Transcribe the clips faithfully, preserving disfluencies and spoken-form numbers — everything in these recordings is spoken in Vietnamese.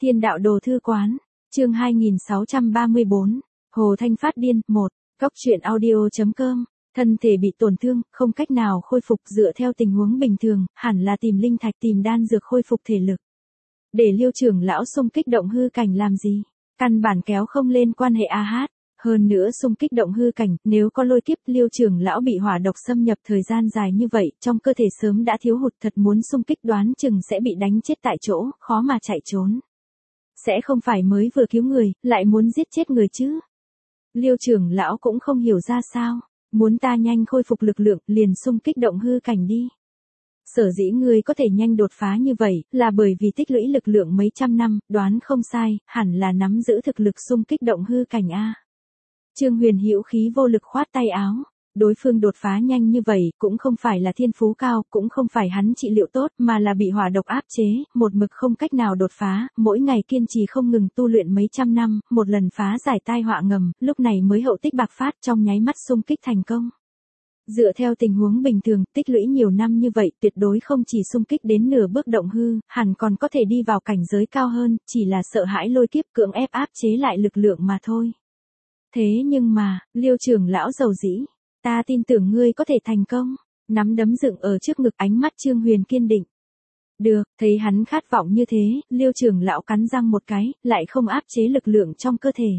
Thiên đạo đồ thư quán, chương hai nghìn sáu trăm ba mươi bốn, Hồ Thanh phát điên, một, Cóc truyện audio chấm com, thân thể bị tổn thương, không cách nào khôi phục dựa theo tình huống bình thường, hẳn là tìm linh thạch tìm đan dược khôi phục thể lực. Để Liêu trưởng lão xung kích động hư cảnh làm gì? Căn bản kéo không lên quan hệ a hát. Hơn nữa xung kích động hư cảnh, nếu có lôi kiếp Liêu trưởng lão bị hỏa độc xâm nhập thời gian dài như vậy, trong cơ thể sớm đã thiếu hụt, thật muốn xung kích đoán chừng sẽ bị đánh chết tại chỗ, khó mà chạy trốn. Sẽ không phải mới vừa cứu người, lại muốn giết chết người chứ. Liêu trưởng lão cũng không hiểu ra sao, muốn ta nhanh khôi phục lực lượng, liền xung kích động hư cảnh đi. Sở dĩ ngươi có thể nhanh đột phá như vậy, là bởi vì tích lũy lực lượng mấy trăm năm, đoán không sai, hẳn là nắm giữ thực lực xung kích động hư cảnh a. Trương Huyền hữu khí vô lực khoát tay áo, đối phương đột phá nhanh như vậy, cũng không phải là thiên phú cao, cũng không phải hắn trị liệu tốt, mà là bị hỏa độc áp chế, một mực không cách nào đột phá, mỗi ngày kiên trì không ngừng tu luyện mấy trăm năm, một lần phá giải tai họa ngầm, lúc này mới hậu tích bạc phát, trong nháy mắt xung kích thành công. Dựa theo tình huống bình thường, tích lũy nhiều năm như vậy, tuyệt đối không chỉ xung kích đến nửa bước động hư, hẳn còn có thể đi vào cảnh giới cao hơn, chỉ là sợ hãi lôi kiếp cưỡng ép áp chế lại lực lượng mà thôi. Thế nhưng mà, Liêu trưởng lão giàu dĩ, ta tin tưởng ngươi có thể thành công, nắm đấm dựng ở trước ngực, ánh mắt Trương Huyền kiên định. Được, thấy hắn khát vọng như thế, Liêu trưởng lão cắn răng một cái, lại không áp chế lực lượng trong cơ thể.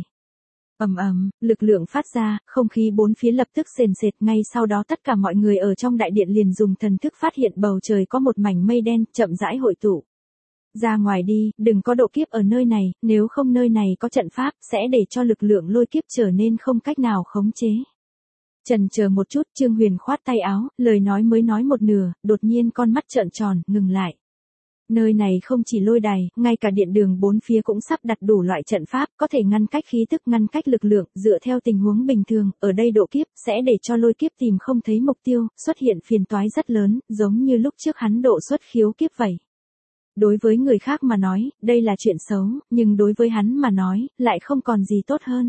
Ầm ầm, lực lượng phát ra, không khí bốn phía lập tức sền sệt, ngay sau đó tất cả mọi người ở trong đại điện liền dùng thần thức phát hiện bầu trời có một mảnh mây đen, chậm rãi hội tụ. Ra ngoài đi, đừng có độ kiếp ở nơi này, nếu không nơi này có trận pháp, sẽ để cho lực lượng lôi kiếp trở nên không cách nào khống chế. Chần chờ một chút, Trương Huyền khoát tay áo, lời nói mới nói một nửa, đột nhiên con mắt trợn tròn, ngừng lại. Nơi này không chỉ lôi đài, ngay cả điện đường bốn phía cũng sắp đặt đủ loại trận pháp, có thể ngăn cách khí tức, ngăn cách lực lượng, dựa theo tình huống bình thường, ở đây độ kiếp, sẽ để cho lôi kiếp tìm không thấy mục tiêu, xuất hiện phiền toái rất lớn, giống như lúc trước hắn độ xuất khiếu kiếp vậy. Đối với người khác mà nói, đây là chuyện xấu, nhưng đối với hắn mà nói, lại không còn gì tốt hơn.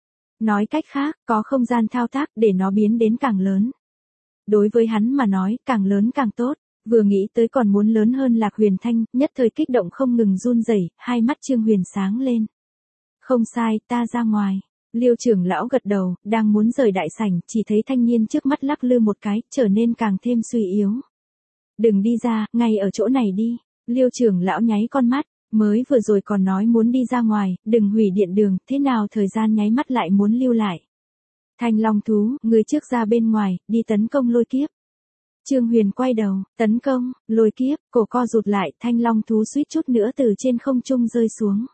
Nói cách khác, có không gian thao tác để nó biến đến càng lớn. Đối với hắn mà nói, càng lớn càng tốt. Vừa nghĩ tới còn muốn lớn hơn Lạc Huyền Thanh, nhất thời kích động không ngừng run rẩy, hai mắt Trương Huyền sáng lên. Không sai, ta ra ngoài. Liêu trưởng lão gật đầu, đang muốn rời đại sảnh, chỉ thấy thanh niên trước mắt lắc lư một cái, trở nên càng thêm suy yếu. Đừng đi ra, ngay ở chỗ này đi. Liêu trưởng lão nháy con mắt, mới vừa rồi còn nói muốn đi ra ngoài, đừng hủy điện đường, thế nào thời gian nháy mắt lại muốn lưu lại. Thanh Long thú, người trước ra bên ngoài, đi tấn công lôi kiếp. Trương Huyền quay đầu, tấn công, lôi kiếp, cổ co rụt lại, Thanh Long thú suýt chút nữa từ trên không trung rơi xuống.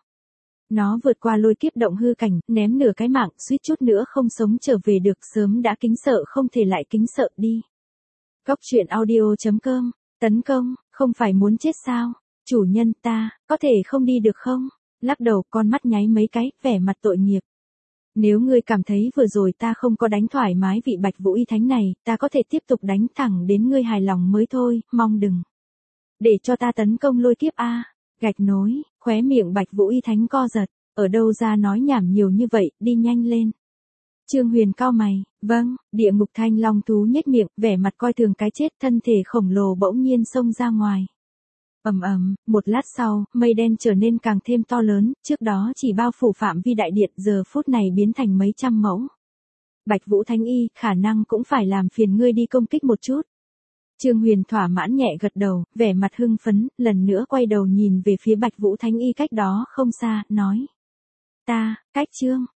Nó vượt qua lôi kiếp động hư cảnh, ném nửa cái mạng, suýt chút nữa không sống trở về được, sớm đã kính sợ không thể lại kính sợ đi. Cóc truyện audio chấm com, tấn công, không phải muốn chết sao? Chủ nhân ta, có thể không đi được không? Lắc đầu, con mắt nháy mấy cái, vẻ mặt tội nghiệp. Nếu ngươi cảm thấy vừa rồi ta không có đánh thoải mái vị Bạch Vũ Y Thánh này, ta có thể tiếp tục đánh thẳng đến ngươi hài lòng mới thôi, mong đừng. Để cho ta tấn công lôi kiếp a. Gạch nối, khóe miệng Bạch Vũ Y Thánh co giật, ở đâu ra nói nhảm nhiều như vậy, đi nhanh lên. Trương Huyền cau mày, vâng, địa ngục Thanh Long thú nhếch miệng, vẻ mặt coi thường cái chết, thân thể khổng lồ bỗng nhiên xông ra ngoài. Ầm ầm, một lát sau, mây đen trở nên càng thêm to lớn, trước đó chỉ bao phủ phạm vi đại điện, giờ phút này biến thành mấy trăm mẫu. Bạch Vũ Thánh Y, khả năng cũng phải làm phiền ngươi đi công kích một chút. Trương Huyền thỏa mãn nhẹ gật đầu, vẻ mặt hưng phấn, lần nữa quay đầu nhìn về phía Bạch Vũ Thánh Y cách đó không xa, nói. Ta, cách Trương,